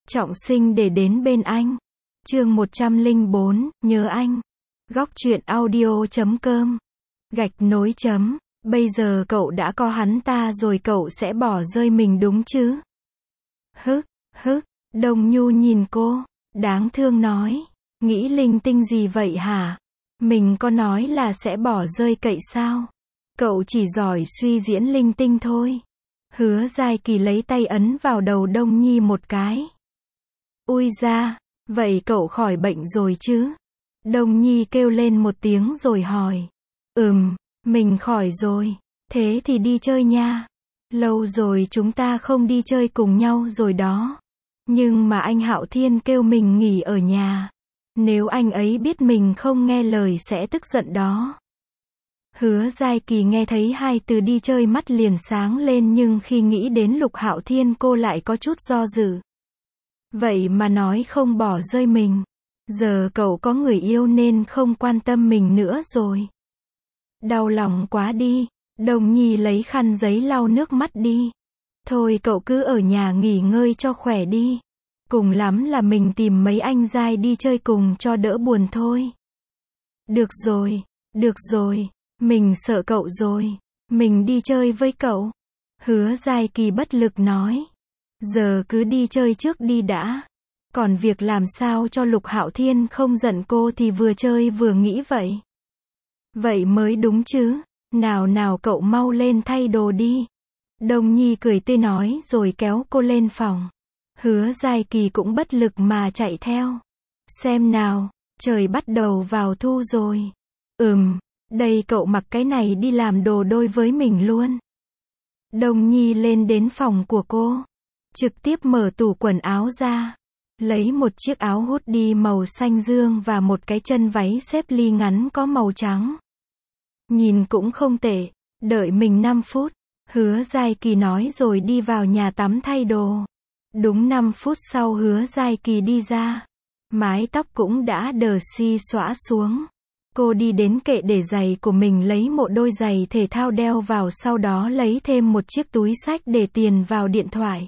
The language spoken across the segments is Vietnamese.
Trọng Sinh để đến bên anh. Chương 104, nhớ anh. Góc truyện audio.com. Gạch nối chấm. Bây giờ cậu đã có hắn ta rồi, cậu sẽ bỏ rơi mình đúng chứ? Hức, Đồng Nhu nhìn cô, đáng thương nói. Nghĩ linh tinh gì vậy hả? Mình có nói là sẽ bỏ rơi cậy sao? Cậu chỉ giỏi suy diễn linh tinh thôi. Hứa Giai Kỳ lấy tay ấn vào đầu Đông Nhi một cái. Ui da, vậy cậu khỏi bệnh rồi chứ? Đông Nhi kêu lên một tiếng rồi hỏi. Mình khỏi rồi. Thế thì đi chơi nha. Lâu rồi chúng ta không đi chơi cùng nhau rồi đó. Nhưng mà anh Hạo Thiên kêu mình nghỉ ở nhà. Nếu anh ấy biết mình không nghe lời sẽ tức giận đó. Hứa Giai Kỳ nghe thấy hai từ đi chơi mắt liền sáng lên, nhưng khi nghĩ đến Lục Hạo Thiên cô lại có chút do dự. Vậy mà nói không bỏ rơi mình. Giờ cậu có người yêu nên không quan tâm mình nữa rồi. Đau lòng quá đi. Đồng Nhi lấy khăn giấy lau nước mắt đi. Thôi cậu cứ ở nhà nghỉ ngơi cho khỏe đi. Cùng lắm là mình tìm mấy anh giai đi chơi cùng cho đỡ buồn thôi. Được rồi. Mình sợ cậu rồi. Mình đi chơi với cậu. Hứa Giai Kỳ bất lực nói. Giờ cứ đi chơi trước đi đã. Còn việc làm sao cho Lục Hạo Thiên không giận cô thì vừa chơi vừa nghĩ vậy. Vậy mới đúng chứ. Nào cậu mau lên thay đồ đi. Đồng Nhi cười tươi nói rồi kéo cô lên phòng. Hứa Giai Kỳ cũng bất lực mà chạy theo. Xem nào, trời bắt đầu vào thu rồi. Đây cậu mặc cái này đi làm đồ đôi với mình luôn. Đồng Nhi lên đến phòng của cô. Trực tiếp mở tủ quần áo ra. Lấy một chiếc áo hoodie màu xanh dương và một cái chân váy xếp ly ngắn có màu trắng. Nhìn cũng không tệ. Đợi mình 5 phút. Hứa Giai Kỳ nói rồi đi vào nhà tắm thay đồ. Đúng 5 phút sau Hứa Giai Kỳ đi ra. Mái tóc cũng đã đờ si xõa xuống. Cô đi đến kệ để giày của mình lấy một đôi giày thể thao đeo vào, sau đó lấy thêm một chiếc túi xách để tiền vào điện thoại.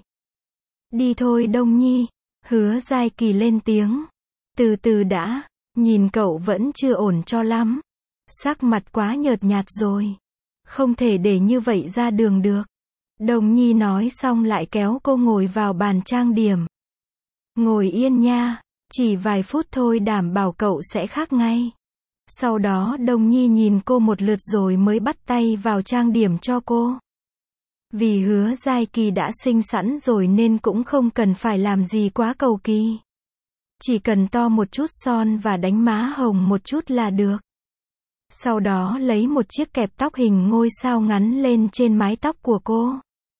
Đi thôi Đông Nhi. Hứa Giai Kỳ lên tiếng. Từ từ đã. Nhìn cậu vẫn chưa ổn cho lắm. Sắc mặt quá nhợt nhạt rồi. Không thể để như vậy ra đường được. Đồng Nhi nói xong lại kéo cô ngồi vào bàn trang điểm. Ngồi yên nha. Chỉ vài phút thôi đảm bảo cậu sẽ khác ngay. Sau đó Đồng Nhi nhìn cô một lượt rồi mới bắt tay vào trang điểm cho cô. Vì Hứa Giai Kỳ đã xinh sẵn rồi nên cũng không cần phải làm gì quá cầu kỳ. Chỉ cần to một chút son và đánh má hồng một chút là được. Sau đó lấy một chiếc kẹp tóc hình ngôi sao ngắn lên trên mái tóc của cô.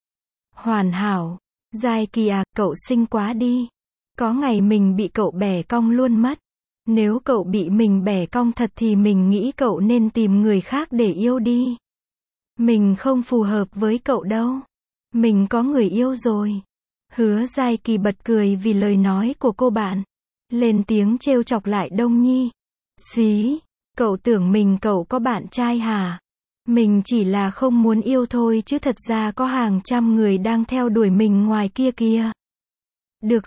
Hoàn hảo. Giai Kỳ à, cậu xinh quá đi. Có ngày mình bị cậu bẻ cong luôn mất. Nếu cậu bị mình bẻ cong thật thì mình nghĩ cậu nên tìm người khác để yêu đi. Mình không phù hợp với cậu đâu. Mình có người yêu rồi. Hứa Giai Kỳ bật cười vì lời nói của cô bạn. Lên tiếng trêu chọc lại Đông Nhi. Xí, cậu tưởng cậu có bạn trai hả? Mình chỉ là không muốn yêu thôi chứ thật ra có hàng trăm người đang theo đuổi mình ngoài kia kìa. Được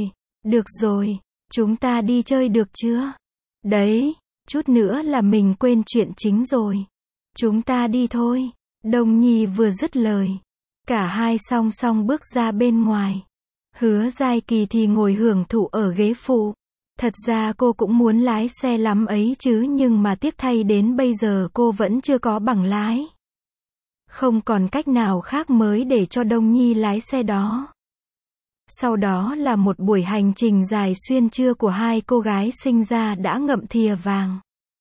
rồi. Chúng ta đi chơi được chưa? Đấy, chút nữa là mình quên chuyện chính rồi. Chúng ta đi thôi. Đồng Nhi vừa dứt lời. Cả hai song song bước ra bên ngoài. Hứa Giai Kỳ thì ngồi hưởng thụ ở ghế phụ. Thật ra cô cũng muốn lái xe lắm ấy chứ, nhưng mà tiếc thay đến bây giờ cô vẫn chưa có bằng lái. Không còn cách nào khác mới để cho Đông Nhi lái xe đó. Sau đó là một buổi hành trình dài xuyên trưa của hai cô gái sinh ra đã ngậm thìa vàng.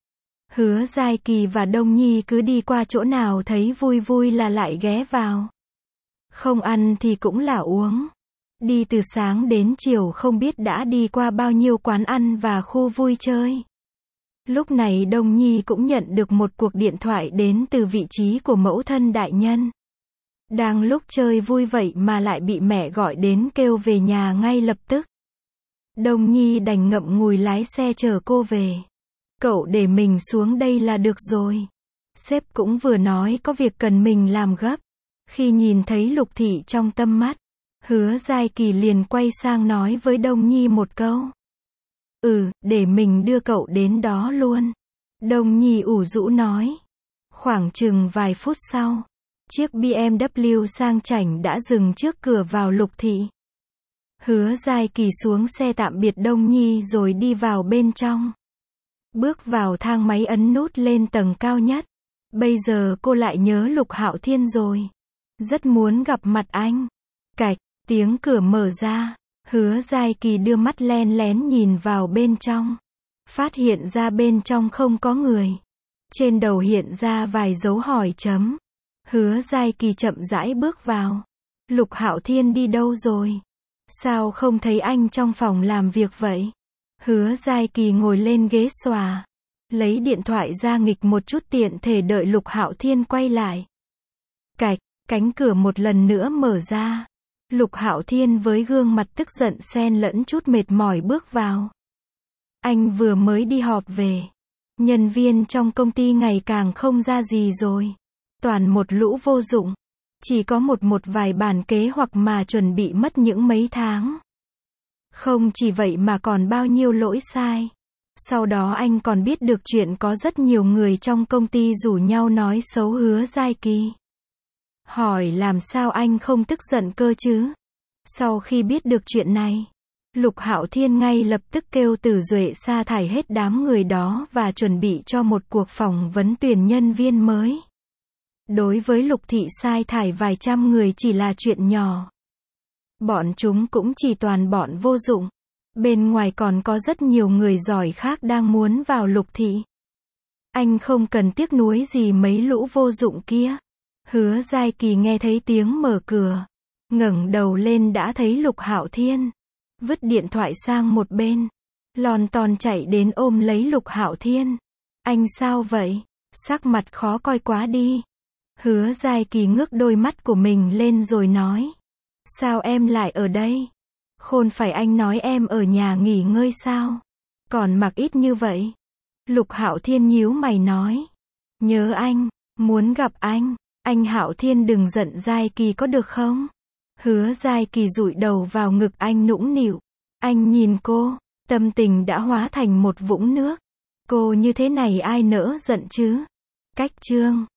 Hứa Giai Kỳ và Đông Nhi cứ đi qua chỗ nào thấy vui là lại ghé vào. Không ăn thì cũng là uống. Đi từ sáng đến chiều không biết đã đi qua bao nhiêu quán ăn và khu vui chơi. Lúc này Đông Nhi cũng nhận được một cuộc điện thoại đến từ vị trí của mẫu thân đại nhân. Đang lúc chơi vui vậy mà lại bị mẹ gọi đến kêu về nhà ngay lập tức. Đông Nhi đành ngậm ngùi lái xe chờ cô về. Cậu để mình xuống đây là được rồi. Sếp cũng vừa nói có việc cần mình làm gấp. Khi nhìn thấy Lục Thị trong tâm mắt, Hứa Giai Kỳ liền quay sang nói với Đông Nhi một câu. Để mình đưa cậu đến đó luôn. Đông Nhi ủ rũ nói. Khoảng chừng vài phút sau, chiếc BMW sang chảnh đã dừng trước cửa vào Lục thị. Hứa Giai Kỳ xuống xe tạm biệt Đông Nhi rồi đi vào bên trong. Bước vào thang máy ấn nút lên tầng cao nhất. Bây giờ cô lại nhớ Lục Hạo Thiên rồi. Rất muốn gặp mặt anh. Cạch, tiếng cửa mở ra. Hứa Giai Kỳ đưa mắt len lén nhìn vào bên trong. Phát hiện ra bên trong không có người. Trên đầu hiện ra vài dấu hỏi chấm. Hứa Giai Kỳ chậm rãi bước vào. Lục Hạo Thiên đi đâu rồi? Sao không thấy anh trong phòng làm việc vậy? Hứa Giai Kỳ ngồi lên ghế xòa. Lấy điện thoại ra nghịch một chút tiện thể đợi Lục Hạo Thiên quay lại. Cạch, cánh cửa một lần nữa mở ra. Lục Hạo Thiên với gương mặt tức giận xen lẫn chút mệt mỏi bước vào. Anh vừa mới đi họp về. Nhân viên trong công ty ngày càng không ra gì rồi. Toàn một lũ vô dụng. Chỉ có một vài bản kế hoạch mà chuẩn bị mất những mấy tháng. Không chỉ vậy mà còn bao nhiêu lỗi sai. Sau đó anh còn biết được chuyện có rất nhiều người trong công ty rủ nhau nói xấu Hứa Giai Kỳ. Hỏi làm sao anh không tức giận cơ chứ? Sau khi biết được chuyện này, Lục Hạo Thiên ngay lập tức kêu Từ Duệ sa thải hết đám người đó và chuẩn bị cho một cuộc phỏng vấn tuyển nhân viên mới. Đối với Lục thị sai thải vài trăm người chỉ là chuyện nhỏ. Bọn chúng cũng chỉ toàn bọn vô dụng. Bên ngoài còn có rất nhiều người giỏi khác đang muốn vào Lục thị. Anh không cần tiếc nuối gì mấy lũ vô dụng kia. Hứa Giai Kỳ nghe thấy tiếng mở cửa. Ngẩng đầu lên đã thấy Lục Hạo Thiên. Vứt điện thoại sang một bên. Lon ton chạy đến ôm lấy Lục Hạo Thiên. Anh sao vậy? Sắc mặt khó coi quá đi. Hứa Giai Kỳ ngước đôi mắt của mình lên rồi nói. Sao em lại ở đây? Khôn phải anh nói em ở nhà nghỉ ngơi sao? Còn mặc ít như vậy. Lục Hạo Thiên nhíu mày nói. Nhớ anh, muốn gặp anh. Anh Hạo Thiên đừng giận Giai Kỳ có được không? Hứa Giai Kỳ dụi đầu vào ngực anh nũng nịu. Anh nhìn cô, tâm tình đã hóa thành một vũng nước. Cô như thế này ai nỡ giận chứ? Cách chương